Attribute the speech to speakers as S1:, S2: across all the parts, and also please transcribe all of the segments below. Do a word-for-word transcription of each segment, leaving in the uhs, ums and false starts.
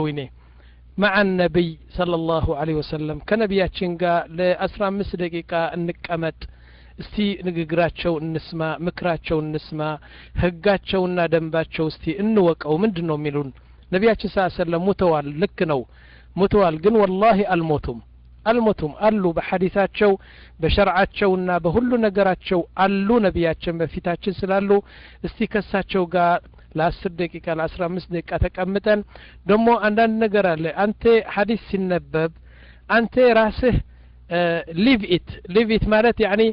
S1: ويني مع النبي صلى الله عليه وسلم كنبياتشن غا ل15 دقيقة እንቀመጥ እስቲ ንግግራቸው እንስማ ምክራቸው እንስማ ህጋቸውና ደንባቸው እስቲ እንወቀው ምንድነው የሚሉን ነብያችን ሰለላሁ ዐለይሂ ወሰለም ሞተዋል ልክ ነው ሞተዋል ግን والله አልሞቱም አልሞቱም አሉ በሐዲሳቸው በሸርዓቸውና በሁሉ ነገራቸው አሉ ነብያችን በፊታችን ስላሉ እስቲ ከሳቸው ጋር ለ10 ደቂቃ ለ15 ደቂቃ ተቀምጠን ደሞ አንዳንድ ነገር አለ አንተ ሐዲስ ሲነበብ አንተ ራስህ live it live it ማለት يعني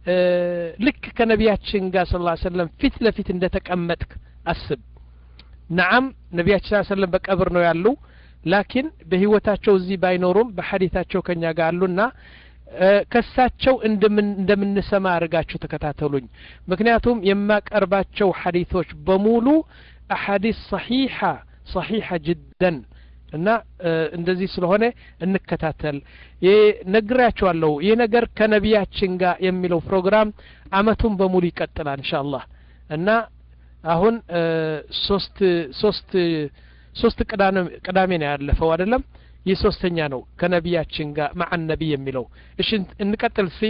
S1: ልክ ከነብያችን ጋር ሰለላሁ ዐለይሂ ወሰለም ፊት ለፊት እንደተቀመጥክ አስብ نعم ነብያችን ሰለላሁ ዐለይሂ ወሰለም በቀብር ነው ያሉ ላኪን በህይወታቸው እዚህ ባይኖሩም በሐዲታቸው ከኛ ጋር አሉና ከሳቸው እንደምንሰማ አርጋችሁ ተከታተሉኝ ምክንያቱም የማቀርባቸው ሐዲሶች በሙሉ አሐዲስ صحيحة صحيحة جدا እና እንደዚህ ስለሆነ እንከታተል ይነግራችኋለሁ ይሄ ነገር ከነብያችን ጋር የሚለው ፕሮግራም አመቱን በሙሉ ይቀጥላል ኢንሻአላህ እና አሁን ሶስት ሶስት ሶስት ቅዳሜ ቅዳሜ ነው ያለፈው አይደለም የሶስተኛ ነው ከነብያችን ጋር مع النبي የሚለው እሺ እንቀጥል እስቲ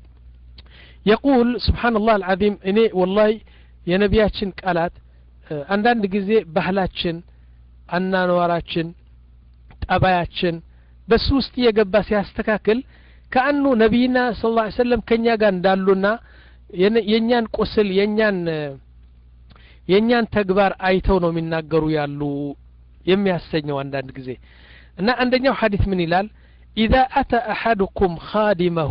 S1: يقول سبحان الله العظيم እኔ والله የነብያችን ቃላት አንዳንድ ጊዜ ባህላችን አናኗራችን ጠባያችን በሱ ውስጥ የገባ ሲያስተካክል ከአኑ ነብይና ሰለላሁ ዐለይሂ ወሰለም ከኛ ጋር እንዳሉና የኛን ቁስል የኛን የኛን ተግባር አይተው ነው የሚናገሩ ያሉ የሚያሰኘው አንዳንድ ጊዜ እና አንደኛው ሐዲስ ምን ይላል اذا اتى احدكم خادمه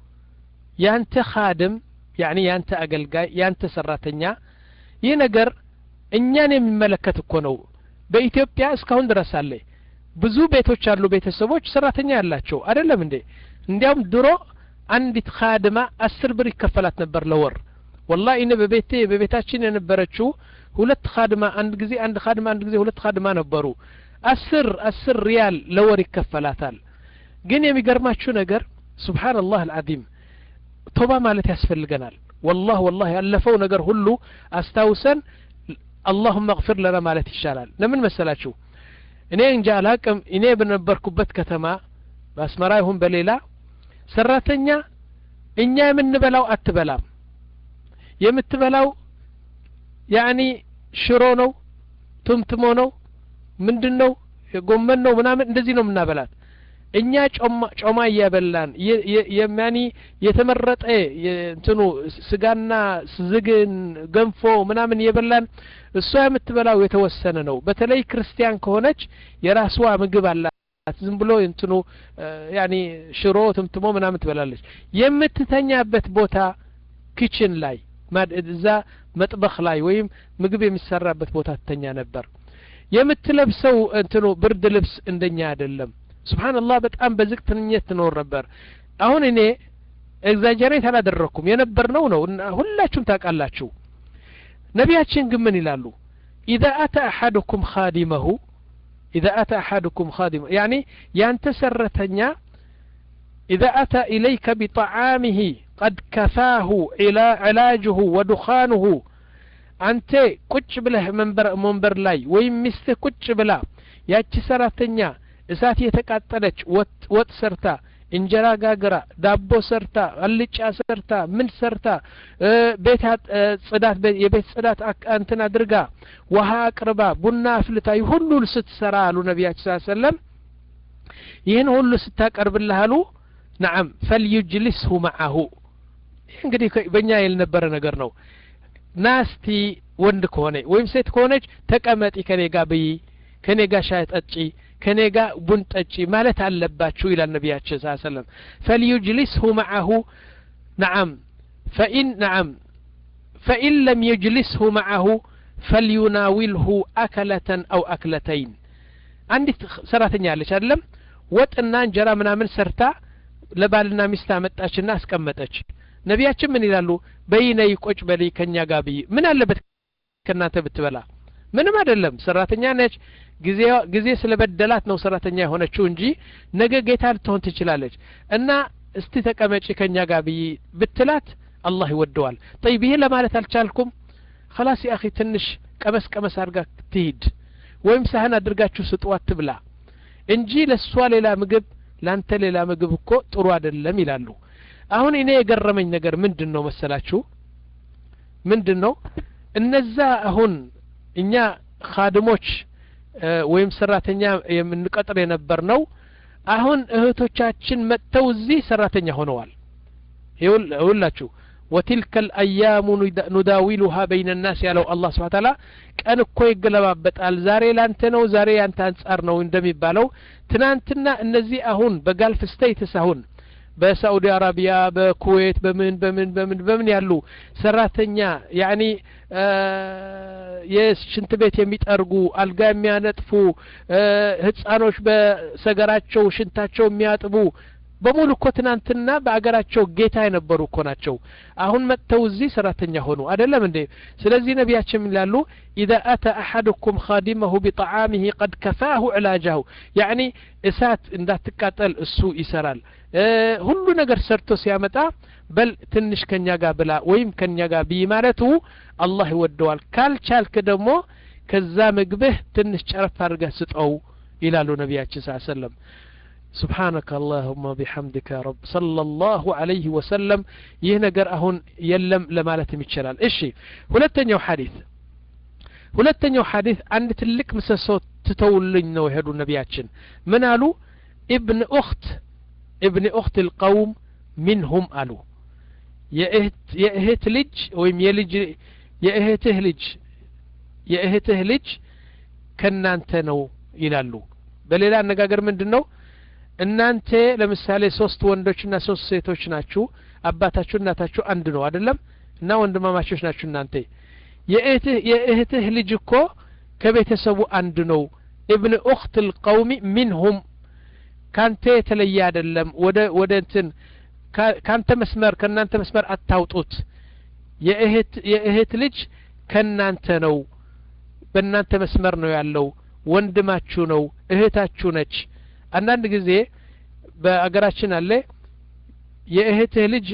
S1: ያንተ خادم يعني ያንተ አገልጋይ ያንተ ሰራተኛ ይህ ነገር እኛን የሚመለከት እኮ ነው በኢትዮጵያ እስካሁን ድረስ አለ ብዙ ቤቶች አሉ ቤተሰቦች ሰራተኛ ያላቸው አይደለም እንዴ እንዲያውም ድሮ አንዲት خادمة አስር ብር ይከፈላት ነበር ለወር والله እኔ በቤቴ በቤታችን የነበረችው ሁለት خادمة አንድ ጊዜ አንድ خادمة አንድ ጊዜ ሁለት خادمة ነበሩ አስር አስር ሪያል ለወር ይከፈላታል ግን የሚገርማችሁ ነገር ሱብሃንአላህ العظيم ቶባ ማለት ያስፈልገናል والله والله ያለፈው ነገር ሁሉ አስታውሰን اللهم اغفر لنا ማለት ይሻላል ለምን መሰላችሁ እኔ እንጃ አላቅም እኔ በነበርኩበት ከተማ በአስመራ ይሁን በሌላ ሰራተኛ እኛ የምንበላው አትበላም የምትበላው يعني ሽሮ ነው ቱምትሞ ነው ምንድነው የጎመን ነው ምናምን እንደዚህ ነው ምናበላት እኛ ጮማ ጮማ ያበላን የማኒ የተመረጠ እንትኑ ስጋና ዝግን ገንፎ ምናምን የበላን እሷ የምትበላው የተወሰነ ነው በተለይ ክርስቲያን ከሆነች የራስዋ ምግብ አላት ዝም ብሎ እንትኑ يعني ሽሮ ቱምትሞ ምናምን ትበላለች የምትተኛበት ቦታ ኪችን ላይ ማድዛ መጥበኽ ላይ ወይም ምግብ የሚሰራበት ቦታ ተኛ ነበር የምትለብሰው እንትኑ ብርድ ልብስ እንደኛ አይደለም ሱብሃንአላህ በጣም በዝቅተኝነት ትኖር ነበር አሁን እኔ ኤግዛጀሬት አላደረኩም የነበርነው ነው ሁላችሁም ታውቃላችሁ ነብያችን ግን ምን ይላሉ اذا اتى احدكم خادمه اذا اتى احدكم خادمه يعني ያንተ ሰራተኛ اذا اتى اليك بطعامه قد كفاه الى علاجه ودخانه አንተ ቁጭ ብለህ መንበር መንበር ላይ ወይም ሚስት ቁጭ ብላ ያቺ ሰራተኛ እሳት የተቃጠለች ወጥ ሰርታ እንጀራ ጋግራ ዳቦ ሰርታ አልጫ ሰርታ ምን ሰርታ ቤት ጽዳት የቤት ጽዳት አንተና አድርጋ ውሃ አቅርባ ቡና አፍልታ ይሁሉ ስትሰራ አሉ ነብያችን ሰለላሁ ዐለይሂ ወሰለም ይሄን ሁሉ ስታቀርብልህ አሉ نعم فليجلسه معه እንግዲህ በእኛ የነበረ ነገር ነው ናስቲ ወንድ ከሆነ ወይም ሴት ከሆነች ተቀመጪ ከኔ ጋር በይ ከኔ ጋር ሻይ ጠጪ ከኔ ጋር ቡን ጠጪ ማለት አለባችሁ ይላል ነብያችን ሰለላሁ ዐለይሂ ወሰለም فليجلسه معه نعم فإن نعم فإن لم يجلسه معه فليناوله أكلة أو أكلتين عندي ሰራተኛ አለች አይደለም ወጥና እንጀራ ምናምን ሰርታ ለባልና ሚስት አመጣችና አስቀመጠች ነብያችን ምን ይላሉ በይነይ ቁጭ በሊ ከኛ ጋር በይ ምን አለበት ከናንተ ብትበላ ምንም አይደለም ሰራተኛ ነች ጊዜ ጊዜ ስለበደላት ነው ሰራተኛ የሆነችው እንጂ ነገ ጌታ ልትሆን ትችላለች እና እስቲ ተቀመጪ ከኛ ጋር በይ ብትላት አላህ ይወደዋል طيب ይሄ ለማለት አልቻልኩም خلاص يا اخي ትንሽ ቀመስ ቀመስ አርጋ ትሂድ ወይም ሳህን አድርጋችሁ ስጧት ትብላ እንጂ ለሷ ሌላ ምግብ ላንተ ሌላ ምግብ እኮ ጥሩ አይደለም ይላሉ አሁን እኔ የገረመኝ ነገር ምንድነው መሰላችሁ ምንድነው እነዛ አሁን እኛ ኻድሞች ወይም ሰራተኛ የምንቀጥር የነበርነው አሁን እህቶቻችን መተው እዚህ ሰራተኛ ሆነዋል ይውላችሁ وتلك الايام نداولها بين الناس ያለው አላህ Subhanahu Wa Ta'ala ቀን እኮ ይገለባበጣል ዛሬ ላንተ ነው ዛሬ ያንተ አንጻር ነው እንደሚባለው ትናንትና እነዚህ አሁን በጋልፍ ስቴትስ አሁን በሳዑዲ አረቢያ በኩዌት በምን በምን በምን በምን ያሉ ሰራተኛ ያኒ የሽንት ቤት የሚጠርጉ አልጋ የሚያነጥፉ ህፃኖች በሰገራቸው ሽንታቸው የሚያጥቡ በሙሉ እኮ ትናንትና በአገራቸው ጌታ የነበሩ እኮ ናቸው አሁን መተው እዚህ ሰራተኛ ሆኑ አይደለም እንዴ ስለዚህ ነብያችን ይላሉ اذا اتى احدكم خادمه بطعامه قد كفاه علاجه يعني እሳት እንዳትቃጠል እሱ ይሰራል ሁሉ ነገር ሰርቶ ሲያመጣ በል ትንሽ ከኛ ጋር ብላ ወይም ከኛ ጋር ቢማለቱ አላህ ይወደዋል ካልቻልክ ደግሞ ከዛ ምግብህ ትንሽ ጨረፍ አድርገህ ስጠው ይላሉ ነብያችን ሰለላሁ ዐለይሂ ወሰለም سبحانك اللهم بحمدك يا رب صلى الله عليه وسلم ይህ ነገር አሁን የለም ለማለትም ይችላል እሺ ሁለተኛው ሐዲስ ሁለተኛው ሐዲስ አንድ ትልቅ ምሰሶ ተተውልኝ ነው የሄዱ ነብያችን ምን አሉ ابن اخت ابن اخت القوم منهم አሉ የእህት የእህት ልጅ ወይም የልጅ የእህትህ ልጅ የእህትህ ልጅ ከናንተ ነው ይላሉ በሌላ አነጋገር ምንድነው እናንተ ለምሳሌ ሶስት ወንዶችና ሶስት ሴቶች ናችሁ አባታችሁ እናታችሁ አንድ ነው አይደለም እና ወንድማማቾች ናችሁ እናንተ የእህትህ የእህትህ ልጅ እኮ ከቤተሰቡ አንድ ነው ابن اخت القوم منهم ካንተ የተለየ አይደለም ወደ ወደ እንትን ካንተ መስመር ከናንተ መስመር አታውጡት የእህት የእህት ልጅ ከናንተ ነው በእናንተ መስመር ነው ያለው ወንድማችሁ ነው እህታችሁ ነች አንዳንድ ጊዜ በአገራችን አለ የእህትህ ልጅ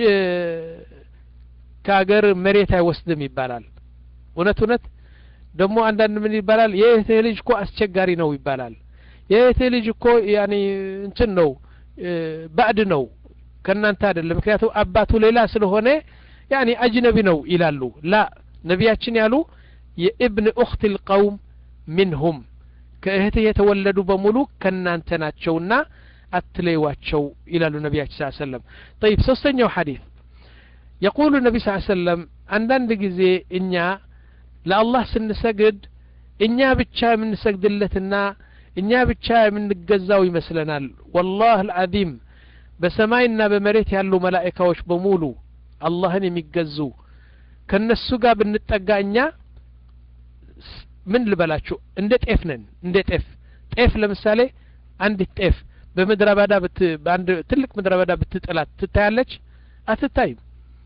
S1: ከአገር መሬት አይወስድም ይባላል እውነት እውነት ደግሞ አንዳንድ ምን ይባላል የእህትህ ልጅ እኮ አስቸጋሪ ነው ይባላል የእህትህ ልጅ እኮ ያኒ እንትን ነው ባዕድ ነው ከናንተ አይደለም ምክንያቱም አባቱ ሌላ ስለሆነ ያኒ አጅነቢ ነው ይላሉ ላ ነብያችን ያሉ የኢብን اخت القوم منهم ከእህትህ የተወለዱ በሙሉ ከናንተ ናቸውና አትለይዋቸው ይላሉ ነብያችን ሰለላሁ ዐለይሂ ወሰለም طيب ሶስተኛው ሐዲስ يقول النبي صلى الله عليه وسلم አንዳንድ ጊዜ እኛ ለአላህ ስንሰግድ እኛ ብቻ የምንሰግድለትና እኛ ብቻ የምንገዛው ይመስለናል والله العظيم በሰማይና በመሬት ያሉ መላእክቶች በሙሉ አላህን የሚገዙ ከነሱ ጋር ብንጠጋኛ ምን ልበላችሁ እንደ ጤፍ ነን እንደ ጤፍ ጤፍ ለምሳሌ አንድ ጤፍ በመድራ ባዳ ብት በአንድ ትልቅ መድራ ባዳ ብትጥላት ትታያለች አትታይም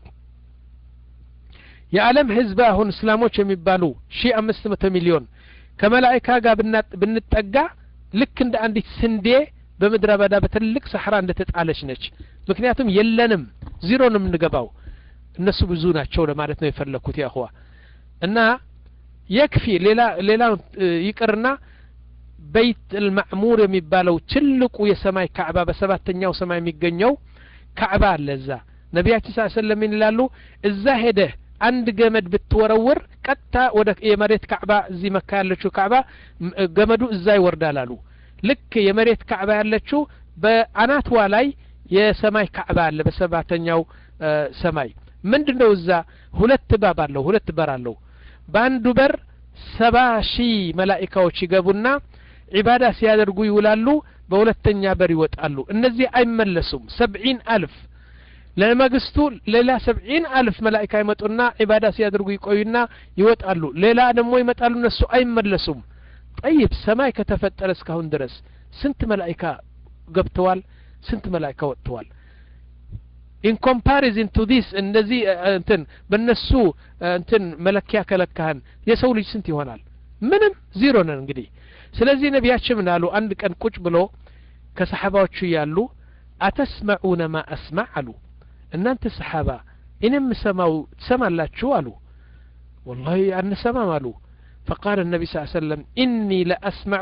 S1: የዓለም ህዝብ አሁን እስላሞች የሚባሉ ሺህ አምስት መቶ ሚሊዮን ከመላእክታ ጋር ብንጠጋ ልክ እንደ አንዲት ስንዴ በመድራ ባዳ በትልቅ ሰሐራ እንደተጣለች ነች ምክንያቱም የለንም ዜሮ ነው የምንገባው እነሱ ብዙ ናቸው ለማለት ነው የፈለኩት ያ አخوا እና يكفي ሌላ ሌላ ይቅርና بيت المعمور የሚባለው ትልቁ የሰማይ ካዕባ በሰባተኛው ሰማይ የሚገኘው ካዕባ ለዛ ነብያችን ሰለላሁ ዐለይሂ ወሰለም ይላሉ እዛ ሄደ አንድ ገመድ ብትወረውር ቀጥታ ወደ የመሬት ካዕባ እዚህ መካ ያለችው ካዕባ ገመዱ እዛ ይወርዳል አሉ ልክ የመሬት ካዕባ ያለችው በአናትዋ ላይ የሰማይ ካዕባ አለ በሰባተኛው ሰማይ ምንድነው እዛ ሁለት ባብ አለው ሁለት በር አለው በአንዱ በር ሰባ ሺህ መላእክቶች ይገቡና ዒባዳ ሲያደርጉ ይውላሉ በሁለተኛ በር ይወጣሉ እነዚህ አይመለሱም ሰብዒን አልፍ ለማግስቱ ሌላ ሰብዒን አልፍ መላእክት ይመጡና ዒባዳ ሲያደርጉ ይቆዩና ይወጣሉ ሌላ ደግሞ ይመጣሉ እነሱ አይመለሱም طيب ሰማይ ከተፈጠረ እስካሁን ድረስ ስንት መላእክት ገብተዋል ስንት መላእክት ወጥተዋል in comparison to this እንደዚህ እንትን በነሱ እንትን መለኪያ ከለካህን የሰው ልጅ ስንት ይሆናል ምንም ዜሮ ነን እንግዲህ ስለዚህ ነብያችን ምን አሉ አንድ ቀን ቁጭ ብሎ ከሰሃባዎቹ ያሉ አተስማዑነ ማ አስማዕ አሉ እናንተ ሰሃባ እኔም ሰማው ትሰማላችሁ አሉ والله አንሰማም አሉ فقال النبي صلى الله عليه وسلم إني لأسمع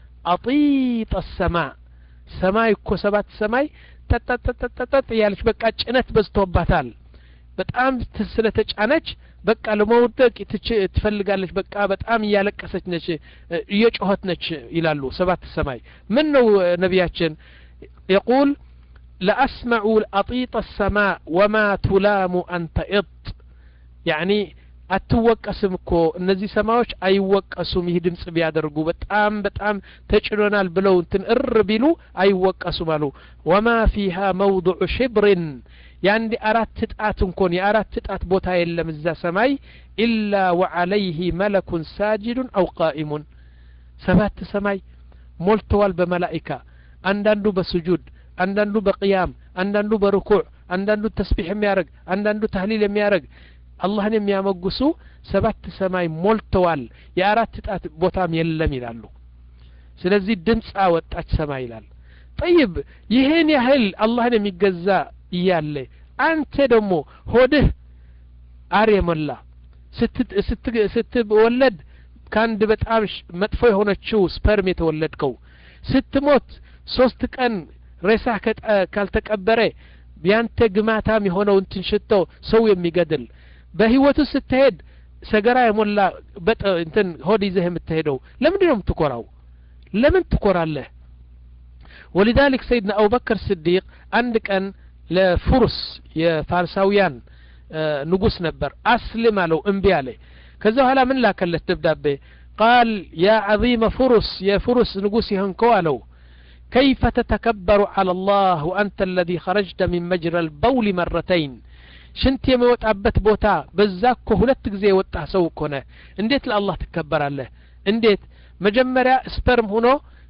S1: أطيط السماء سماي كو سبات سماي تتتتتت يالش بقى ጭነት በዝቶባታል በጣም ስለተጫነች በቃ ለመውደቅ ትፈልጋለች በቃ በጣም ያለቀሰች ነች እየጮኸት ነች ይላሉ ሰባት ሰማይ ምን ነው ነብያችን يقول لأسمع أطيط السماء وما تلام أنت إط يعني አትወቀስም እኮ እነዚህ ሰማዮች አይወቀሱም ይህ ድምጽ ቢያደርጉ በጣም በጣም ተጭኖናል ብለው እንትን እር ቢሉ አይወቀሱም አሉ وما فيها موضع شبر يعني አራት ጣት እንኳን የአራት ጣት ቦታ የለም እዛ ሰማይ إلا وعليه ملك ساجد أو قائم ሰባት ሰማይ ሞልተዋል በመላእክት አንዳንዱ በስጁድ አንዳንዱ በቂያም አንዳንዱ በሩኩዕ አንዳንዱ ተስቢህ የሚያረግ አንዳንዱ ተህሊል የሚያረግ አላህን የሚያመጉሱ ሰባት ሰማይ ሞልተዋል የአራት ጣት ቦታም የለም ይላሉ ስለዚህ ድምጽ አወጣች ሰማይ ይላል طيب ይሄን ያህል አላህን የሚገዛ ይያለ አንተ ደግሞ ሆድህ አር የሞላ ስት ስትወለድ ካንድ በጣም መጥፎ የሆነችው ስፐርም የተወለድከው ስትሞት ሶስት ቀን ሬሳ ካልተቀበረ ቢያንተ ግማታም የሆነው እንትን ሽቶ ሰው የሚገድል በህይወቱ ስትሄድ ሰገራ የሞላ በጥ እንትን ሆድ ይዘህ የምትሄደው ለምንድን ነው የምትኮራው ለምን ትኮራለህ ولذلك سيدنا أبو بكر الصديق عند كان لفرس የፋርሳውያን ንጉስ ነበር አስልም አለው እምቢ አለ ከዛ ኋላ ምን ላከለት ደብዳቤ قال يا عظيم فرس يا فرس ንጉስ ይሆንከው አለው كيف تتكبر على الله وأنت الذي خرجت من مجرى البول مرتين ሽንት የሚወጣበት ቦታ በዛኮ ሁለት ጊዜ ወጣ ሰው ኮነ እንዴት ለአላህ ተከበራለህ እንዴት መጀመሪያ ስፐርም ሆኖ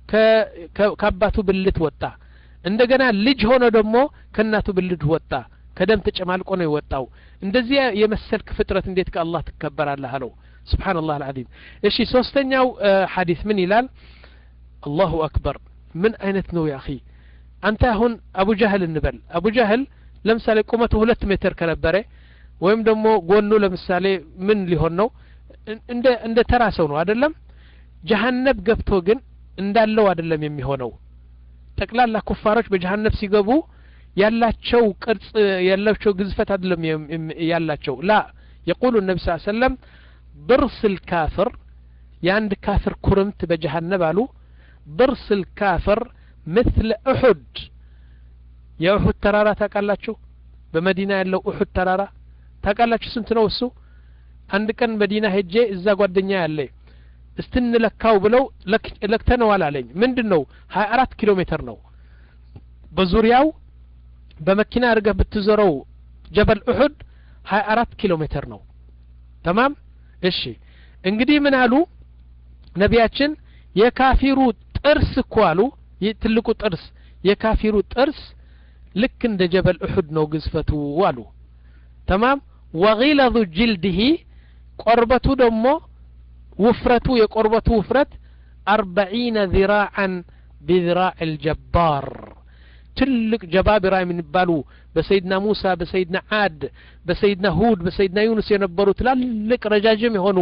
S1: ከአባቱ ብልት ወጣ እንደገና ልጅ ሆኖ ደግሞ ከናቱ ብልት ወጣ ከደም ተጨማልቆ ነው የወጣው እንደዚህ የመሰልክ ፍጥረት እንዴት ከአላህ ተከበራለህ አለው ሱብሃንአላህ العظيم እሺ ሶስተኛው ሐዲስ ምን ይላል አላሁ አክበር ምን አይነት ነው ያ اخي አንተ አሁን አቡ ጀህል እንበል አቡ ጀህል ለምሳሌ ቁመቱ ሁለት ሜትር ከነበረ ወይም ደግሞ ጎኑ ለምሳሌ ምን ሊሆን ነው እንደ እንደ ተራ ሰው ነው አይደለም ጀሃነም ገብቶ ግን እንዳለው አይደለም የሚሆነው ጠቅላላ ኩፋሮች በጀሃነም ሲገቡ ያላቸው ቅርጽ ያላቸው ግዝፈት አይደለም ያላቸው ላ يقول النبي صلى الله عليه وسلم ضرس الكافر ያንድ ካፍር ኩርምት በጀሃነም አሉ ضرس الكافر مثل احد የኡሁድ ተራራ ታቃላችሁ በመዲና ያለው ኡሁድ ተራራ ታቃላችሁ ስንት ነው እሱ አንድ ቀን መዲና ሄጄ እዛ ጓደኛ ያለ እስትንለካው ብለው ለክተነዋል አለኝ ምንድነው ሃያ አራት ኪሎ ሜትር ነው በዙሪያው በመኪና አርገህ ብትዞረው ጀበል ኡሁድ ሃያ አራት ኪሎ ሜትር ነው تمام እሺ እንግዲህ ምን አሉ ነቢያችን የካፊሩ ጥርስ እኮ አሉ የትልቁ ጥርስ የካፊሩ ጥርስ ልክ እንደ ጀበል ኡሁድ ነው ግዝፈቱ አሉ تمام وغلظ جلده قربته ደሞ ውፍረቱ የቆርበቱ ውፍረት أربعين ذراعا بذراع الجبار ትልቅ ጀባቢራ የሚባሉ በሰይድና ሙሳ በሰይድና አድ በሰይድና ሁድ በሰይድና ዩኑስ የነበሩ ትላልቅ ረጃጅም የሆኑ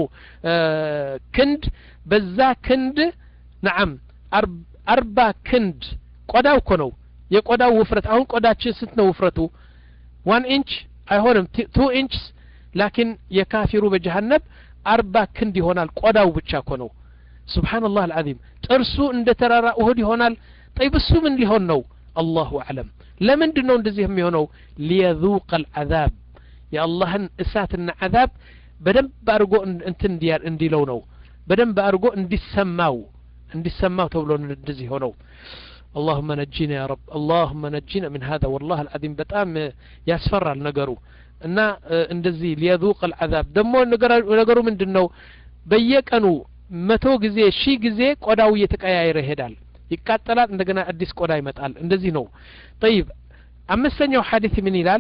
S1: ክንድ በዛ ክንድ نعم አርባ ክንድ ቆዳው እኮ ነው የቆዳው ውፍረት አሁን ቆዳችን ስንት ነው ውፍረቱ one inch አይሆንም two inches لكن የካፊሩ በጀሃነም አርባ ክንድ ይሆናል ቆዳው ብቻ እኮ ነው ሱብሃንአላህ العظيم ጥርሱ እንደ ተራራ ኡሁድ ይሆናል طيب እሱ ምን ሊሆን ነው الله اعلم ለምንድን ነው እንደዚህ የሚሆነው ليذوق العذاب يا اللهን እሳትና عذاب በደንብ አርጎ እንትን እንዲያር እንዲለው ነው በደንብ አርጎ እንዲሰማው እንዲሰማው ተብሎ እንደዚህ ሆነው اللهم نجينا يا رب اللهم نجينا من هذا والله العظيم በጣም ያስፈራል ነገሩ እና እንደዚህ ليذوق العذاب ደሞ ነገሩ ምንድነው በየቀኑ መቶ ጊዜ ሺህ ጊዜ ቆዳው እየተቀያየረ ይሄዳል ይቃጠላል እንደገና አዲስ ቆዳ ይመጣል እንደዚህ ነው طيب አምስተኛው ሐዲስ ምን ይላል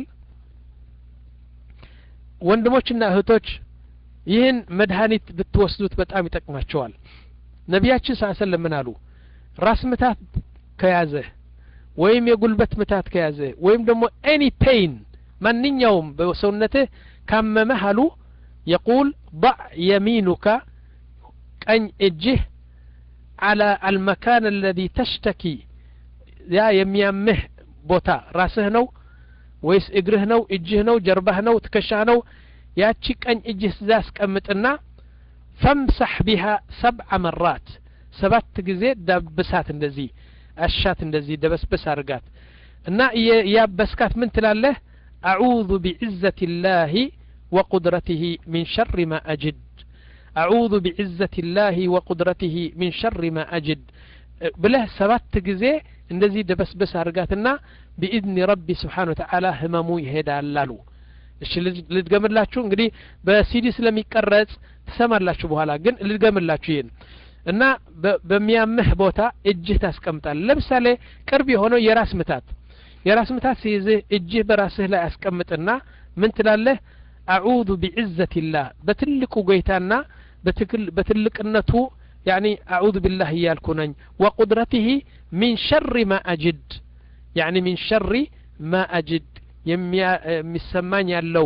S1: ወንድሞችና እህቶች ይህን መድኃኒት ብትወስዱት በጣም ይጠቅማቸዋል ነቢያችን ሰለላሁ ዐለይሂ ወሰለም ምን አሉ ራስ ምታት ከያዘ ወይም የጉልበት ምታት ከያዘ ወይም ደግሞ any pain ማንኛውም በሰውነትህ ካመመህ አሉ يقول ضع يمينك ቀኝ እጅህ على المكان الذي تشتكي ያ የሚያምህ ቦታ ራስህ ነው ወይስ እግርህ ነው እጅህ ነው ጀርባህ ነው ትከሻህ ነው ያቺ ቀኝ እጅህ ዛስቀምጥና فامسح بها سبع مرات ሰባት ጊዜ ዳብሳት እንደዚህ አሻት እንደዚህ ደበስበስ አርጋት እና ያበስካት ምን ትላለህ أعوذ بعزة الله وقدرته من شر ما أجد أعوذ بعزة الله وقدرته من شر ما أجد بله ሰባት ጊዜ እንደዚህ ደበስበስ አርጋትና بإذن ربي سبحانه وتعالى ህመሙ ይሄዳል አሉ እሺ ልድገምላችሁ እንግዲህ በሲዲ ስለሚቀረጽ ተሰማላችሁ በኋላ ግን ልድገምላችሁ ይሄን እና በሚያምህ ቦታ እጅህ ታስቀምጣል ለምሳሌ ቅርብ የሆነው የራስ ምታት የራስ ምታት ሲይዝህ እጅህ በራስህ ላይ አስቀምጥና ምን ትላለህ أعوذ بعزة الله بتلك قيتانا بتكل بتلقنته يعني أعوذ بالله يالكونن وقدرته من شر ما أجد يعني من شر ما أجد يميا مسمان يالو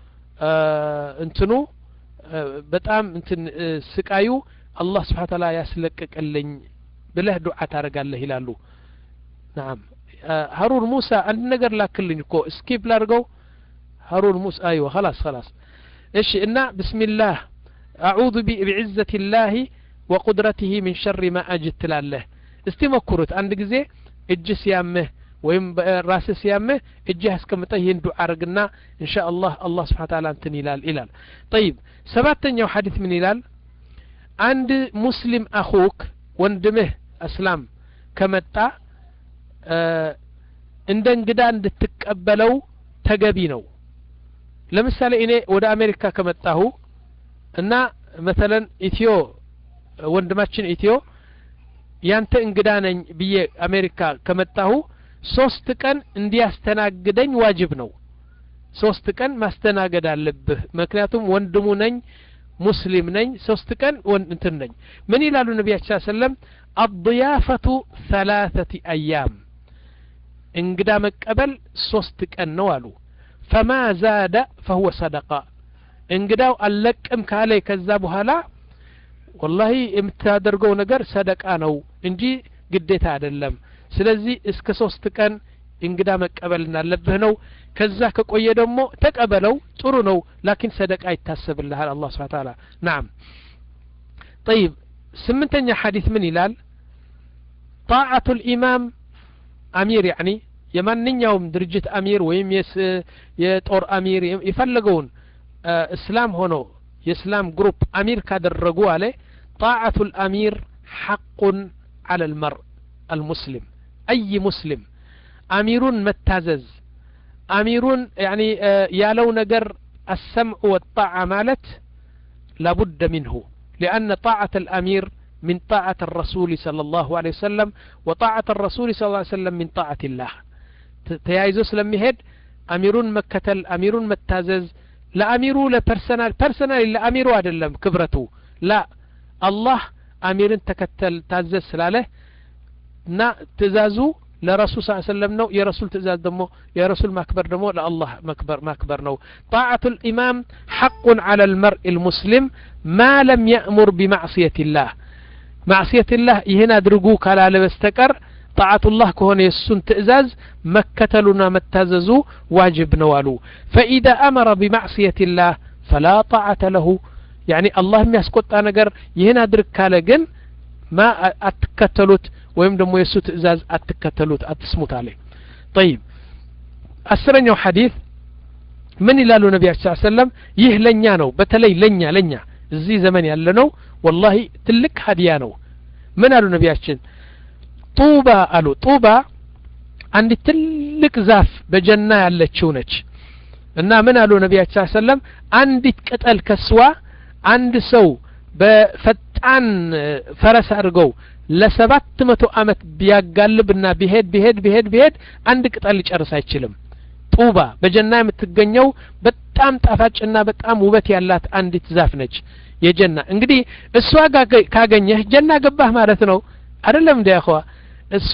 S1: آه انتنو آه بتام انتن آه سكايو الله سبحانه وتعالى يسلكك اللين بله دعاء تارق الله هلالو نعم آه هارون موسى أن نقر لكلن كو اسكيب لارغو هارون موسى أيوة خلاص خلاص إيش إنا بسم الله أعوذ بعزة الله وقدرته من شر ما أجد له استمكرت عندك زي الجس يامه ويم راس يامه الجهز كم تهين دعاء رجنا إن شاء الله الله سبحانه وتعالى أنتني لال إلال طيب سبعتين يوم حديث من إلال عند مسلم أخوك وندمه أسلام كمتى آه عندن قدان تتقبلوا تجابينه ለምሳሌ እኔ ወደ አሜሪካ ከመጣሁ እና مثلا ኢትዮ ወንድማችን ኢትዮ ያንተ እንግዳ ነኝ ብዬ አሜሪካ ከመጣሁ ሶስት ቀን እንዲያስተናግደኝ ዋጅብ ነው ሶስት ቀን ማስተናገድ አለብህ ምክንያቱም ወንድሙ ነኝ ሙስሊም ነኝ ሶስት ቀን እንትን ነኝ ምን ይላሉ ነብያችን ሰለም الضيافة ثلاثة أيام እንግዳ መቀበል ሶስት ቀን ነው አሉ فما زاد فهو صدقة انقداو اللقم كالي كذابو هلا والله امتادرقو نقر صدقة نو انجي قديت عدلم سلزي اسك سوستكن انقدا مقبلنا لبهنو كذا كقويه دمو تقبلو طرو نو لكن صدقة يتحسب الله الله سبحانه وتعالى نعم طيب سمنتني حديث من هلال طاعة الإمام أمير يعني የማንኛውም ድርጅት አሚር ወይም የጦር አሚር ይፈልገውን እስላም ሆኖ የእስላም ግሩፕ አሚር ካደረጉ አለ طاعة الأمير حق على المرء المسلم أي مسلم أميرون متازز أميرون يعني يالو نجر السمع والطاعة مالت لابد منه لأن طاعة الأمير من طاعة الرسول صلى الله عليه وسلم وطاعة الرسول صلى الله عليه وسلم من طاعة الله ተያይዞ ስለሚሄድ አሚሩን መከተል አሚሩን መታዘዝ ለአሚሩ ለፐርሰናል ፐርሰናል ለአሚሩ አይደለም ክብረቱ ላ አላህ አሚርን ተከተል ታዘዝ ስላለ እና ትእዛዙ ለረሱል ሰለላሁ ዐለይሂ ወሰለም ነው የረሱል ትእዛዝ ደግሞ የረሱል ማክበር ደግሞ ለአላህ ማክበር ማክበር ነው طاعة الإمام حق على المرء المسلم ما لم يأمر بمعصية الله معصية الله ይሄን አድርጉ ካላለ በስተቀር طاعة الله كهون يسون تئزاز مكتلنا متاززو واجب نوالو فإذا أمر بمعصية الله فلا طاعة له يعني الله يسكت أنا قر يهنا درك كالجن ما أتكتلوت ويمدمو يسو تئزاز أتكتلوت أتسموت عليه طيب أسرنيو حديث من إلالو نبي صلى الله عليه وسلم يهلنيانو بتلي لنيا لنيا زي زمن يالنو والله تلك هديانو من قالوا نبي عشان طوبى قالوا طوبى عند تلك زاف بجنة ያለችው ነች እና ምን አሉ ነብያችን ሰለላሁ ዐለይሂ ወሰለም አንዲት ቅጠል ከስዋ አንድ ሰው በፈጣን ፈረስ አድርገው ለሰባት መቶ አመት ቢያጋልብና ቢሄድ ቢሄድ ቢሄድ ቢሄድ አንድ ቅጠል ሊጨርስ አይችልም ጡባ በጀና የምትገኘው በጣም ጣፋጭና በጣም ውበት ያላት አንዲት ዛፍ ነች የጀና እንግዲህ እሷ ካገኘህ ጀና ገባህ ማለት ነው አይደለም እንደ ያخوا እሷ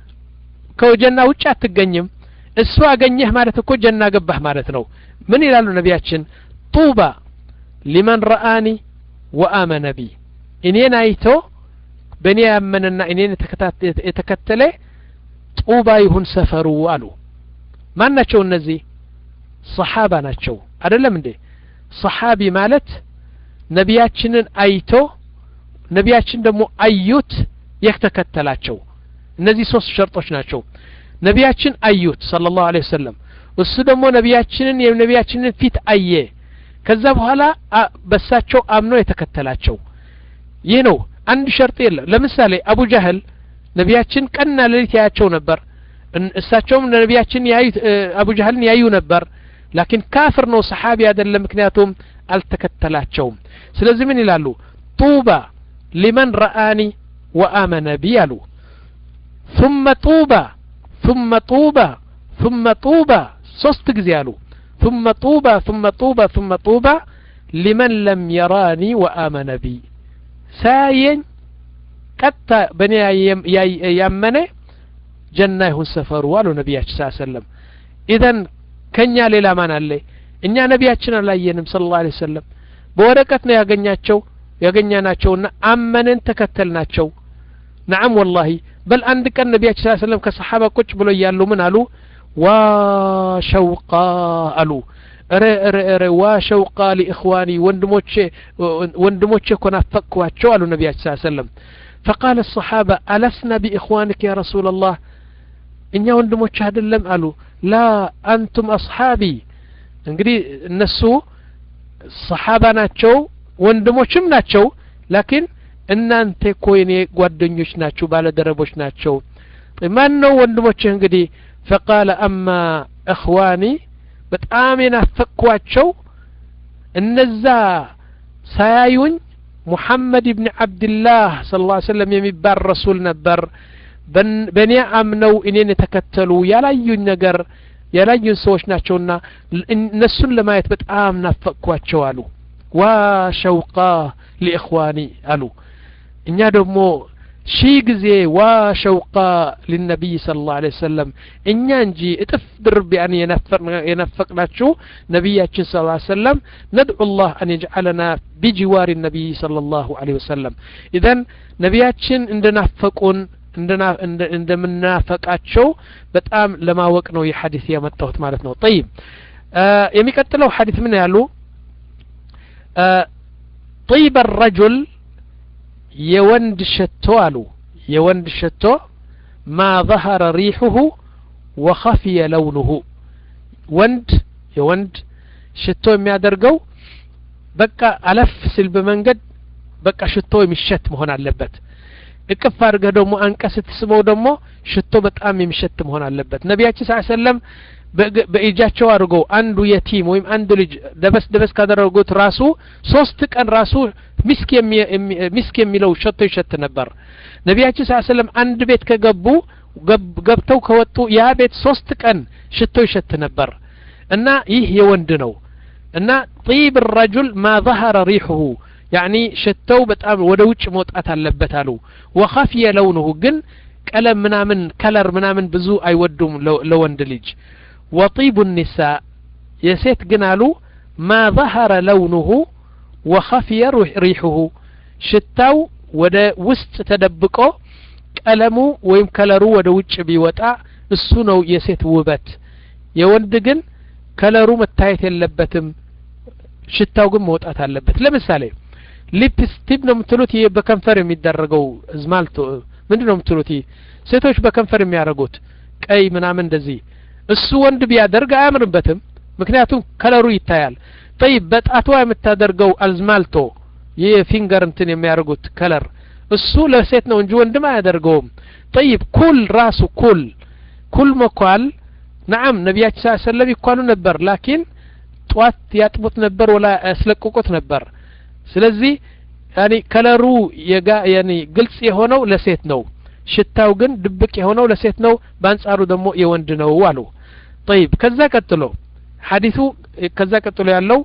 S1: ከጀና ውጭ አትገኝም እሷ አገኘህ ማለት እኮ ጀና ገባህ ማለት ነው ምን ይላሉ ነብያችን ጡባ لمن رآني وآمن بي እኔን አይቶ በእኔ ያመነና እኔን የተከተለ ጡባ ይሁን ሰፈሩ አሉ ማን ናቸው እነዚህ ሰሃባ ናቸው አይደለም እንዴ ሰሃቢ ማለት ነቢያችንን አይቶ ነቢያችን ደግሞ አዩት የተከተላቸው እነዚህ ሶስት ሸርጦች ናቸው ነቢያችን አዩት ሰለላሁ ዐለይሂ ወሰለም እሱ ደግሞ ነቢያችንን የነቢያችንን ፊት አየ ከዛ በኋላ በሳቸው አምኖ የተከተላቸው ይህ ነው አንድ ሸርጥ የለም ለምሳሌ አቡ ጀህል ነቢያችን ቀንና ሌሊት ያያቸው ነበር እሳቸውም ነቢያችን ያዩ አቡ ጀህልን ያዩ ነበር ላኪን ካፍር ነው ሰሃቢ አይደለም ምክንያቱም አልተከተላቸውም ስለዚህ ምን ይላሉ ጡባ لمن رآني وآمن بي አሉ ثم طوبى ثم طوبى ثم طوبى ሶስት ጊዜ አሉ ثم طوبى ثم طوبى ثم طوبى لمن لم يراني وآمن بي ሳየኝ ቀጣ በኔ ያመነ ጀና ይሁን ሰፈሩ አሉ ነብያችን ሰለላሁ ዐለይሂ ወሰለም ኢዘን ከኛ ሌላ ማን አለ እኛ ነብያችን አላየንም ሰለላሁ ዐለይሂ ወሰለም በወረቀት ነው ያገኛቸው ያገኛናቸውና አመነን ተከተልናቸው نعم والله بل عند كان النبي صلى الله عليه وسلم كصحابه ቁጭ ብሎ ያሉ ምን አሉ وشوقا አሉ ረ ረ ረ وشوقا لاخواني ወንድሞቼ ወንድሞቼ ኮናፈቅኳቸው አሉ ነብዩ ሰለላሁ ዐለይሂ ወሰለም فقال الصحابه ألسنا باخوانك يا رسول الله እኛ ወንድሞች አይደለም አሉ لا انتم اصحابي እንግዲህ እነሱ ሰሃባ ናቸው ወንድሞችም ናቸው ላኪን እናንተ ኮይኔ ጓደኞች ናችሁ ባለደረቦች ናቸው ማን ነው ወንድሞች እንግዲህ فقال اما اخواني በጣም የናፈቅኳቸው እነዛ ሳያዩኝ ሙሐመድ ኢብኑ አብዱላህ ሰለላሁ ዐለይሂ ወሰለም የሚባል ረሱል ነበር በእኔ አምነው እኔን ተከተሉ ያላዩኝ ነገር ያላዩኝ ሰዎች ናቸውና እነሱን ለማየት በጣም ናፈቅኳቸው አሉ وشوقا لاخواني አሉ እኛ ደግሞ ሺ ጊዜ وشوقا للنبي صلى الله عليه وسلم እኛ እንጂ እጥፍ ድርብ ያን የነፈቅናቸው ነብያችን صلى الله عليه وسلم ندعو الله ان يجعلنا بجوار النبي صلى الله عليه وسلم اذا ነብያችን እንደናፈቁን እንደምናፈቃቸው በጣም ለማወቅ ነው የሐዲስ ያመጣሁት ማለት ነው طيب የሚቀጥለው ሐዲስ ምን ያሉ طيب الرجل يوند شتو አሉ የወንድ شتو ما ظهر ريحه وخفي لونه ወንድ የወንድ ሽቶ የሚያደርገው በቃ አለፍ ሲል በመንገድ በቃ ሽቶ የሚሸት መሆን አለበት እቅፍ አድርገህ ደግሞ አንቀስ ትስመው ደግሞ ሽቶ በጣም የሚሸት መሆን አለበት ነብያችን ሰለላሁ ዐለይሂ ወሰለም በእጃቸው አድርገው አንዱ የቲም ወይም አንዱ ልጅ ደበስ ደበስ ካደረጉት ራሱ ሶስት ቀን ራሱ ሚስክ ሚስክ የሚለው ሽቶ ይሸት ነበር ነብያችን ሰለላሁ ዐለይሂ ወሰለም አንድ ቤት ከገቡ ገብተው ከወጡ ያ ቤት ሶስት ቀን ሽቶ ይሸት ነበር እና ይህ የወንድ ነው እና طيب الرجل ما ظهر ريحه يعني ሽተው በጣም ወደ ውጭ መውጣት አለበት አሉ وخفي لونه ግን ቀለም ምናምን ከለር ምናምን ብዙ አይወዱም ለወንድ ልጅ وطيب النساء የሴት ግን አሉ ما ظهر لونه وخفي ريحه ሽታው ወደ ውስጥ ተደብቆ ቀለሙ ወይም ከለሩ ወደ ውጭ ቢወጣ እሱ ነው የሴት ውበት የወንድ ግን ከለሩ መታየት የለበትም ሽታው ግን መውጣት አለበት ለምሳሌ ሊፕስቲክ ነው የምትሉት በከንፈር የሚደረገው ዝማልቶ ምንድነው የምትሉት ሴቶች በከንፈር የሚያደርጉት ቀይ ምናምን እንደዚህ እሱ ወንድ ቢያደርግ አያምርበትም ምክንያቱም ከለሩ ይታያል طيب በጣቷ የምታደርገው አዝማልቶ የፊንገር እንትን የሚያደርጉት ከለር እሱ ለሴት ነው እንጂ ወንድም አያደርገውም طيب ኩል ራሱ ኩል ኩል መኳል نعم ነብያችን ሰለላሁ ዐለይሂ ወሰለም ይኳሉ ነበር ላኪን ጧት ያጥቡት ነበር ወላ ያስለቅቁት ነበር ስለዚህ ያኒ ከለሩ የጋ ያኒ ግልጽ የሆነው ለሴት ነው ሽታው ግን ድብቅ የሆነው ለሴት ነው በአንጻሩ ደግሞ የወንድ ነው አሉ طيب ከዛ ቀጥሎ ሐዲሱ ከዛ ቀጥሎ ያለው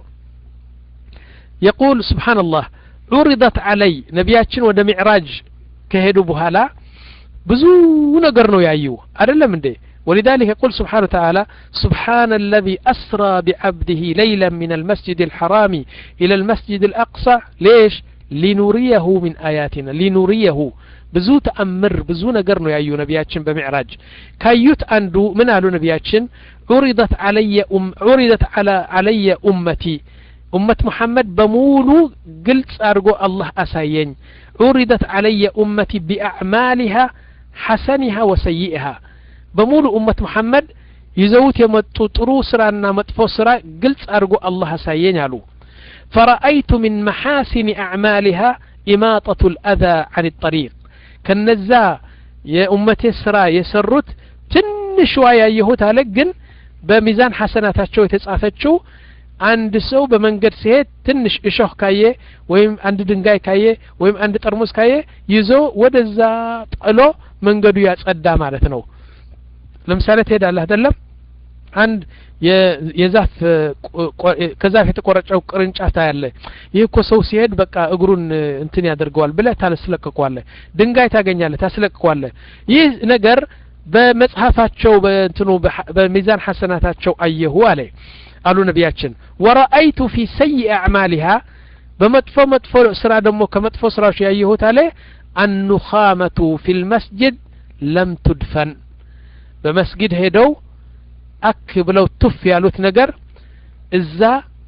S1: يقول سبحان الله عرضت علي ነብያችን ወደ ሚዕራጅ ከሄዱ በኋላ ብዙ ነገር ነው ያዩ አይደለም እንዴ ولذلك يقول سبحانه وتعالى سبحان الذي أسرى بعبده ليلا من المسجد الحرام إلى المسجد الأقصى ليش ሊኑሪየሁ ሚን አያቲና ሊኑሪየሁ ብዙ ተአምር ብዙ ነገር ነው ያዩ ነቢያችን በሚዕራጅ ካዩት አንዱ ምን አሉ ነቢያችን ዑሪደት علي ام عرضت على علي امتي امه محمد በሙሉ ግልጽ አድርጎ አላህ አሳየኝ عرضت علي امتي باعمالها حسنها وسيئها በሙሉ ኡመት መሐመድ ይዘውት የመጡ ጥሩ ስራና መጥፎ ስራ ግልጽ አድርጎ አላህ አሳየኝ አሉ فرأيت من محاسن اعمالها إماطة الأذى عن الطريق ከነዛ የኡመቴ ስራ የሰሩት ትንሽ ያየሁት አለ ግን በሚዛን ሐሰናታቸው የተጻፈችው አንድ ሰው በመንገድ ሲሄድ ትንሽ እሾህ ካየ ወይም አንድ ድንጋይ ካየ ወይም አንድ ጠርሙስ ካየ ይዞ ወደዛ ጥሎ መንገዱ ያጸዳ ማለት ነው ለምሳሌ ትሄዳለህ አይደለም አንድ የዛፍ ከዛፍ የተቆረጨው ቅርንጫፍ ታያለ ይሄ እኮ ሰው ሲሄድ በቃ እግሩን እንትን ያደርገዋል ብለህ ታስለቅቀዋለህ ድንጋይ ታገኛለህ ታስለቅቀዋለህ ይህ ነገር በመጽሐፋቸው በእንትኑ በሚዛን ሐሰናታቸው አየሁ አለ አሉ ነቢያችን ወራአይቱ في سيء اعمالها በመጥፎ መጥፎ ስራ ደግሞ ከመጥፎ ስራዎች ያየሁት አለ النخامة في المسجد لم تدفن በመስጊድ ሄደው አክ ብለው ቱፍ ያሉት ነገር እዛ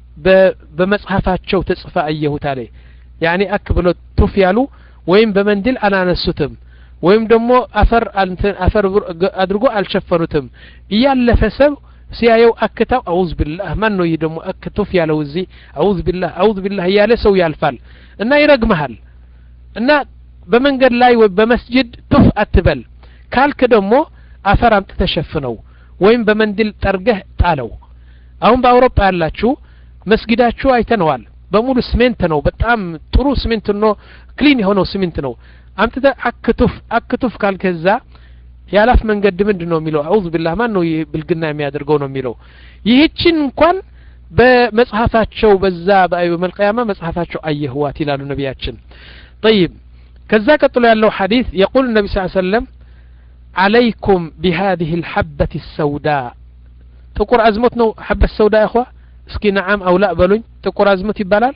S1: በመጽሐፋቸው ተጽፋ አየሁት አለ يعني አክ ብለው ቱፍ ያሉ ወይም በመንድል አናነሱትም ወይም ደግሞ አፈር አንተን አፈር አድርጎ አልሸፈኑትም ያለፈ ሰው ሲያየው አክታው አውዝ ቢላህ ማን ነው ይደሞ አክቱፍ ያለው እዚ አውዝ ቢላህ አውዝ ቢላህ ያለ ሰው ያልፋል እና ይረግመሃል እና በመንገድ ላይ ወይ በመስጂድ ቱፍ አትበል ካልክ ደግሞ አፈር አምጥ ተሸፍነው ወይም በመንድል ጠርገህ ጣለው አሁን በአውሮፓ ያላችሁ መስጊዳችሁ አይተነዋል በሙሉ ሲሜንት ነው በጣም ጥሩ ሲሜንት ነው ክሊን የሆነው ሲሜንት ነው አምጥተ አክቱፍ አክቱፍ ካልከዛ ያላፍ መንገድ ምንድነው የሚለው አውዝ ቢላህ ማን ነው ብልግና የሚያደርገው ነው የሚለው ይህችን እንኳን በመጽሐፋቸው በዛ በአይበል ቂያማ መጽሐፋቸው አየህዋት ይላሉ ነቢያችን طيب ከዛ ቀጥሎ ያለው ሐዲስ يقول النبي صلى الله عليه وسلم عليكم بهذه الحبة السوداء ጥቁር አዝሙት ነው حبة السوداء اخوا እስኪ نعم او لا በሉኝ ጥቁር አዝሙት ይባላል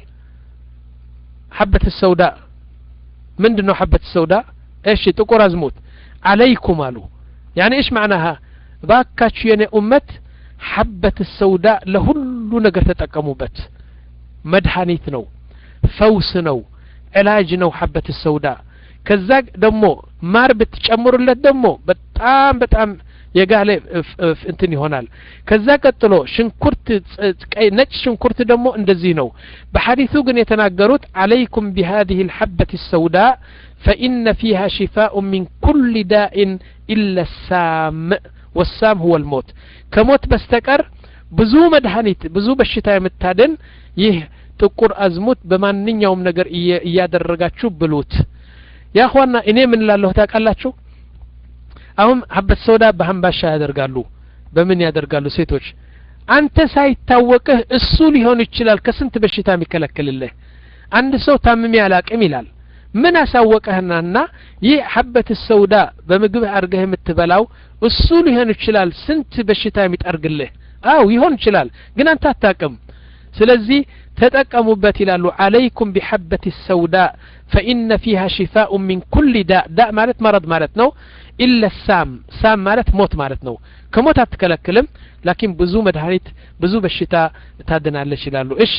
S1: حبة السوداء ምንድነው حبة السوداء ايش ጥቁር አዝሙት عليكم قالوا يعني ايش معناها باكاچ የኔ ኡመት حبة السوداء ለሁሉ ነገር ተጠቀሙበት መድኃኒት ነው ፈውስ ነው علاج ነው حبة السوداء ከዛ ደግሞ ማር ብትጨምሩለት ደግሞ በጣም በጣም የጋለ እንትን ይሆናል ከዛ ቀጥሎ ሽንኩርት ነጭ ሽንኩርት ደግሞ እንደዚህ ነው በሐዲሱ ግን የተናገሩት عليكم بهذه الحبة السوداء فإن فيها شفاء من كل داء إلا السام والسام هو الموت كموت بستقر ብዙ መድኃኒት ብዙ በሽታ የምታደን ይህ ጥቁር አዝሙት በማንኛውም ነገር እያደረጋችሁ ብሉት ያ اخوانا እኔ ምን ላለሁ ታውቃላችሁ አሁን ሐበት ሶዳ በሐምባሻ ያደርጋሉ በምን ያደርጋሉ ሴቶች አንተ ሳይታወቅህ እሱ ሊሆን ይችላል ከስንት በሽታ የሚከለክልልህ አንድ ሰው ታምሚ ያላቅም ይላል ምን አሳወቀህናና ይህ ሐበት ሶዳ በምግብ አርገህ የምትበላው እሱ ሊሆን ይችላል ስንት በሽታ የሚጠርግልህ አው ይሆን ይችላል ግን አንተ አታውቅም ስለዚህ ተጠቀሙበት ይላሉ عليكم بحبة السوداء فإن فيها شفاء من كل داء داء ማለት مرض ማለት ነው إلا السام سام ማለት ሞት ማለት ነው ከሞት አትከለክልም لكن ብዙ መድኃኒት ብዙ በሽታ ታድናለች ይላሉ እሺ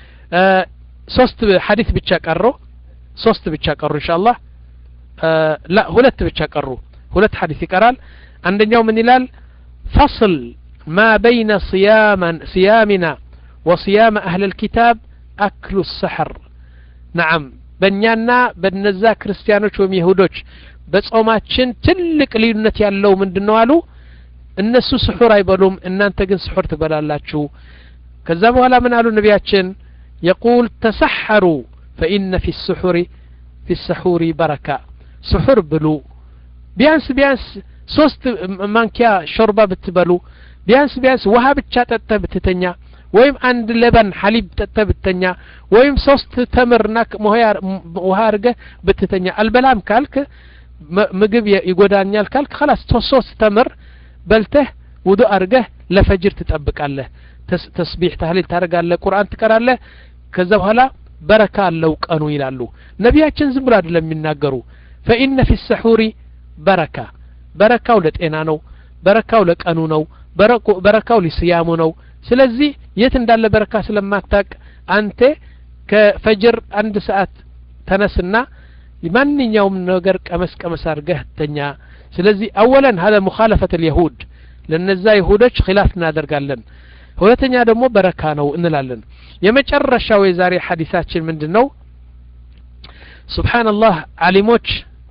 S1: ሶስት ሐዲስ ብቻ ቀሩ ሶስት ብቻ ቀሩ ኢንሻአላህ لا ሁለት ብቻ ቀሩ ሁለት ሐዲስ ይቀራል አንደኛው ምን ይላል فصل ما بين صياما صيامنا وصيام أهل الكتاب أكل السحر نعم بنيانا بنزا كريستيانوች ወይም ይሁዶች በጾማችን ትልቅ ልዩነት ያለው ምንድነው አሉ እነሱ ስሑር አይበሉም እናንተ ግን ስሑር ትበላላችሁ ከዛ በኋላ ምን አሉ ነቢያችን يقول تسحروا فإن في السحور في السحور بركة سحور بلو ቢያንስ ቢያንስ ሶስት ማንኪያ ሾርባ ብትበሉ ቢያንስ ቢያንስ ውሃ ብቻ ጠጥተህ ብትተኛ ወይም አንድ ለበን ሐሊብ ጠጥተህ ብትተኛ ወይም ሶስት ተምርና ውሃ አርገህ ብትተኛ አልበላም ካልክ ምግብ ይጎዳኛል ካልክ خلاص ሶስት ተምር በልተህ ውዱእ አርገህ ለፈጅር ትጠብቃለህ ተስቢህ ተህሊል ታረጋለህ ቁርአን ትቀራለህ ከዛ በኋላ بركة لو كانوا يلالو نبياتشن زبل አይደለም የሚናገሩ فإن في السحور بركة بركة ለጤና ነው بركة ለቀኑ ነው بركة ለሲያሙ ነው ስለዚህ የት እንዳለ በረካ ስለማታቅ አንተ ከፈጅር አንድ ሰዓት ተነስና ማንኛውም ነገር ቀመስ ቀመስ አርገህ ተኛ ስለዚህ اولا هذا مخالفة اليهود ለነዛ ይሁዶች خلاف እናደርጋለን ሁለተኛ ደግሞ በረካ ነው እንላለን የመጨረሻው የዛሬ ሐዲሳችን ምንድነው سبحان الله علموች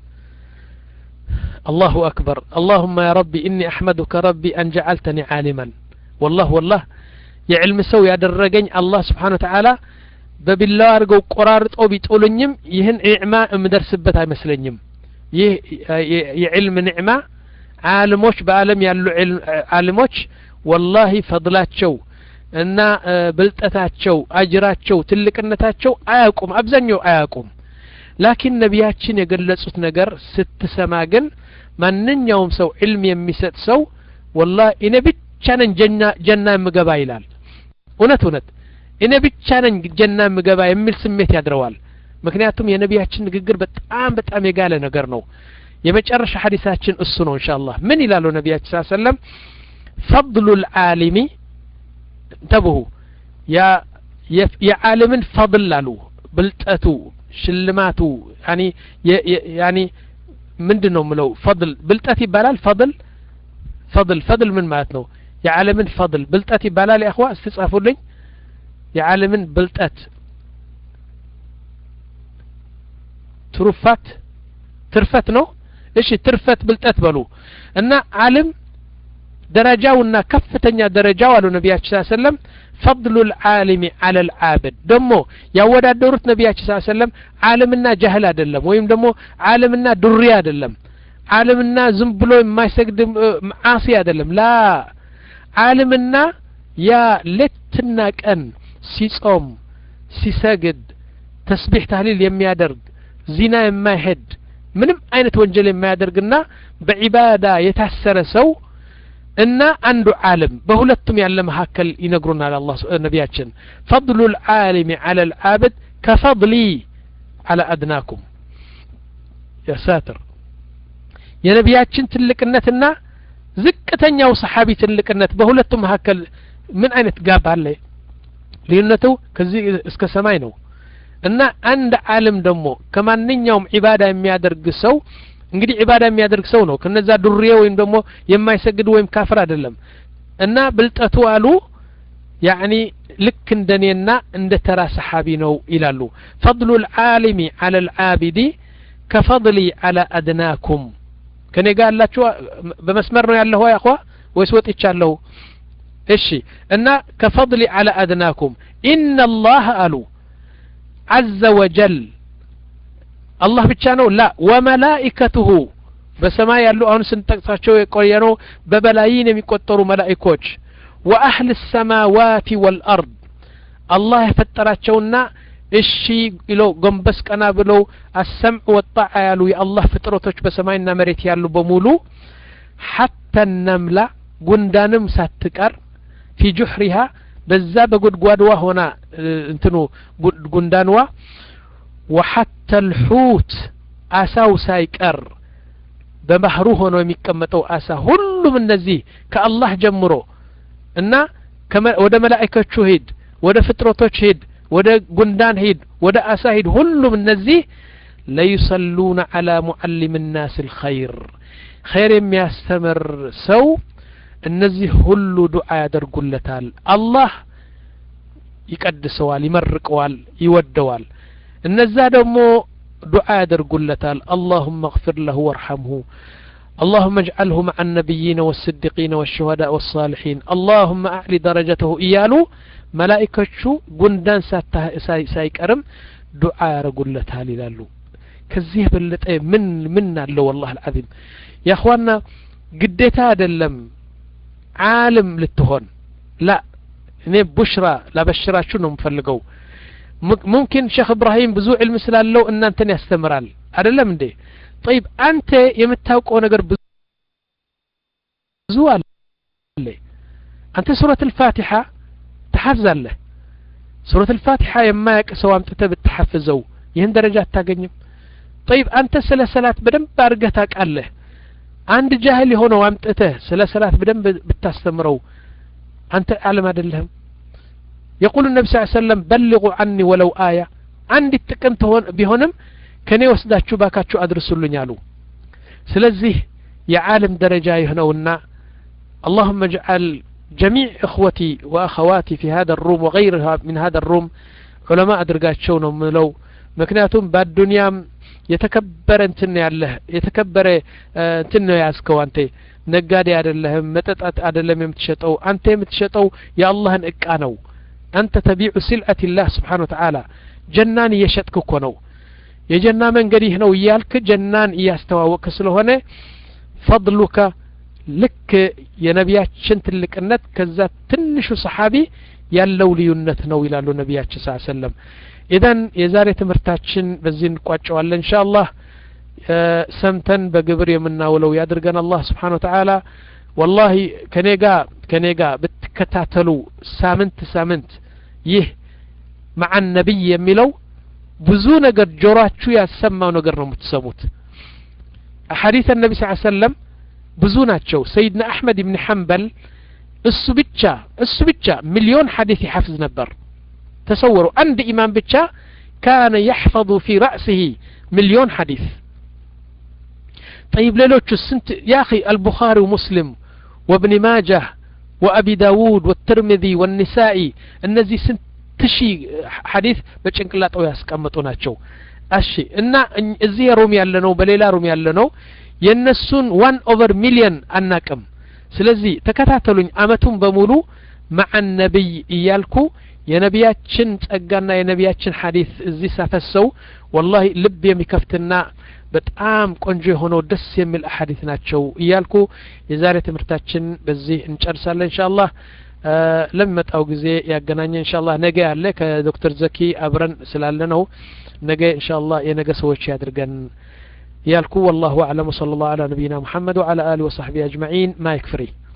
S1: الله أكبر اللهم يا ربي إني أحمدك ربي أن جعلتني عالما والله والله يعلم سو ያደረገኝ الله سبحانه وتعالى በቢላው አርገው ቆራርጠው ቢጥሉኝም ይህን ኒዕማ እምደርስበት አይመስለኝም ይህ የዕልም ኒዕማ ዓለሞች በአለም ያሉ ዓለሞች والله ፈضላቸው እና ብልጠታቸው አጅራቸው ትልቅነታቸው አያቁም አብዛኛው አያቁም ላኪን ነቢያችን የገለጹት ነገር ስትሰማ ግን ማንኛውም ሰው ዕልም የሚሰጥ ሰው والله እኔ ብቻ ነኝ ጀና ጀና የምገባ ይላል እውነት እውነት እኔ ብቻ ነኝ ጀና የምገባ የሚል ስሜት ያድረዋል ምክንያቱም የነቢያችን ንግግር በጣም በጣም የጋለ ነገር ነው የመጨረሻ ሐዲሳችን እሱ ነው ኢንሻአላህ ምን ይላሉ ነቢያችን ሰለላሁ ዐለይሂ ወሰለም فضل العالم انتبهوا يا يا عالم فضل له بلطته ሽልማቱ يعني يعني ምንድነው ምለው فضل بلطት ይባላል فضل فضل فضل ምን ማለት ነው የዓለምን فضل بلطት ይባላል يا اخوان استጻፉልኝ የዓለምን بلطት ትሩፋት ትርፈት ነው እሺ ትርፈት بلطት በሉ እና ዓለም درجاونا كفتنيا درجاو على نبياتنا صلى الله عليه وسلم فضل العالم على العابد دمو يا ودادورت نبياتنا صلى الله عليه وسلم عالمنا جهل አይደለም ወይም ደግሞ ዓለምና ዱርያ አይደለም ዓለምና ዝም ብሎ የማይሰግድ ማዓሲ አይደለም ላ ዓለምና ያ ለትና ቀን ሲጾም ሲሰግድ ተስቢህ ተህሊል የሚያደርግ ዚና የማይሄድ ምንም አይነት ወንጀል የማያደርግና በዒባዳ የታሰረ ሰው እና አንዱ ዓለም በሁለቱም ያለ መሐከል ይነግሩናል አላህ ነብያችን فضل العالم على العابد كفضلي على ادناكم يا ساتر የነብያችን ትልቅነትና ዝቅተኛው ሰሃቢ ትልቅነት በሁለቱም መሐከል ምን አይነት ጋብ አለ ልዩነቱ ከዚህ እስከ ሰማይ ነው እና አንድ ዓለም ደግሞ ከማንኛውም ዒባዳ የሚያደርግ ሰው እንግዲህ ዒባዳ የሚያደርግ ሰው ነው ከነዛ ዱርዬ ወይም ደግሞ የማይሰግድ ወይም ካፍር አይደለም እና ብልጠቱ አሉ يعني ልክ እንደኔና እንደ ተራ ሰሃቢ ነው ይላሉ فضل العالم على العابد كفضلي على ادناكم ከኔ ጋር ያላችሁ በመስመር ነው ያለው ያ اخوا ወይስ ወጥቻለሁ እሺ እና كفضلي على ادناكم ان الله قالوا عز وجل الله ብቻ ነው لا وملائكته በሰማይ ያሉ አሁን ስንጠቅሳቸው የቆየነው በበላይን የሚቆጠሩ መላእክቶች واهل السماوات والارض الله የፈጠራቸውና እሺ ይለው ጎንበስ ቀና ብለው السمع والطاعه ያሉ የአላህ ፍጥረቶች በሰማይና መሬት ያሉ በሙሉ حتى النملة ጉንዳንም ሳትቀር في جحرها በዛ በጉድጓድዋ ሆና እንትኑ ጉንዳንዋ وحتى الحوت አሳው ሳይቀር በባህሩ ሆኖ የሚቀመጠው አሳ ሁሉም እነዚህ ከአላህ ጀምሮ እና ወደ መላእክቶቹ ሄድ ወደ ፍጥረቶች ሄድ ወደ ጉንዳን ሄድ ወደ አሳ ሄድ ሁሉም እነዚህ ليصلون على معلم الناس الخير خير የሚያስተምር ሰው እነዚህ ሁሉ ዱዓ ያደርጉለታል አላህ ይቀድሰዋል ይመርቀዋል ይወደዋል እነዛ ደግሞ ዱዓ ያደርጉለታል اللهم اغفر له وارحمه اللهم اجعله مع النبيين والصديقين والشهداء والصالحين اللهم اعلي درجته ايالو ملائكته ጉንዳን ሳይቀርም ዱዓ ያደርጉለታል ይላሉ ከዚህ በለጠ ምን ምን አለው والله العظيم يا اخوانا ግዴታ አይደለም ዓለም ልትሆን لا እኔ ቡሽራ ላበሽራችሁ ነው የምፈልገው ممكن شيخ ابراهيم ብዙ علم ስላለው እናንተን ያስተምራል አይደለም እንዴ طيب አንተ የምታውቀው ነገር ብዙ አለ አንተ ሱረة الفاتحة تحفظ له ሱረቱ الفاتحة የማያቅ ሰው አምጥተህ ብትሐፍዘው ይህን ደረጃ አታገኝም طيب አንተ ስለ ሰላት በደንብ አድርገህ ታውቃለህ አንድ ጃህል የሆነው አምጥተህ ስለ ሰላት በደንብ ብታስተምረው አንተ ዓለም አይደለህም يقول النبي صلى الله عليه وسلم بلغوا عني ولو آية عندي ጥቅም ተሆን ቢሆንም ከኔ ወስዳችሁ ባካችሁ አድርሱልኝ አሉ ስለዚህ የዓለም ደረጃ ይሆነውና اللهم اجعل جميع اخوتي واخواتي في هذا الروم وغيرها من هذا الروم علماء አድርጋቸው ነው ምለው ምክንያቱም በአዱንያም የተከበረ እንትን ያለህ የተከበረ እንትን ነው ያስከው አንተ ነጋዴ አይደለህም መጠጣት አይደለም የምትሸጠው አንተ የምትሸጠው የአላህን እቃ ነው አንተ ተቢዑ سلعة الله سبحانه وتعالى ጀናን እየሸጥክ እኮ ነው የጀና መንገድ ይህ ነው ይያልክ ጀናን እያስተዋወቅክ ስለሆነ فضلك ልክ የነቢያችን ትልቅነት ከዛ ትንሹ ሰሃቢ ያለው ልዩነት ነው ይላሉ ነቢያችን ሰለላሁ ዐለይሂ ወሰለም ኢዳን የዛሬ ትምህርታችን በዚህ እንቋጨዋለን ኢንሻአላህ ሰምተን በግብር የምናውለው ያድርገን አላህ Subhanahu Wa Ta'ala والله ከኔጋ ከኔጋ በተከታተሉ ሳምንት ሳምንት ይህ مع النبي የሚለው ብዙ ነገር ጆሮአችሁ ያሰማው ነገር ነው የምትሰሙት ሐዲስ النبي صلى الله عليه وسلم ብዙ ናቸው سيدنا احمد بن حنبل እሱ ብቻ እሱ ብቻ ሚሊዮን ሐዲስ ይሐፍዝ ነበር تصوروا عند امام ብቻ كان يحفظ في رأسه مليون حديث طيب ሌሎቹ ስንት يا اخي البخاري ومسلم وابن ماجه وابي داود والترمذي والنسائي እነዚህ ስንት ሺህ ሐዲስ በጭንቅላታው ያስቀምጡ ናቸው እሺ እና እዚህ ሮም ያለነው በሌላ ሮም ያለነው የነሱን one over million አናቅም ስለዚህ ተከታተሉኝ አመቱን በሙሉ مع النبي እያልኩ የነቢያችን ጸጋና የነቢያችን ሐዲስ እዚህ ሳፈሰው والله ልብ የሚከፍትና በጣም ቆንጆ ሆኖ ደስ የሚል ሐዲስ ናቸው እያልኩ የዛሬ ትምህርታችን በዚህ እንጨርሳለን ኢንሻአላህ ለመጣው ጊዜ ያገናኘ ኢንሻአላህ ነገ ያለ ከዶክተር ዘኪ አብረን ስላለነው ነገ ኢንሻአላህ የነገ ሰዎች ያድርገን يالكو والله أعلم صلى الله على نبينا محمد وعلى آله وصحبه أجمعين ما يكفري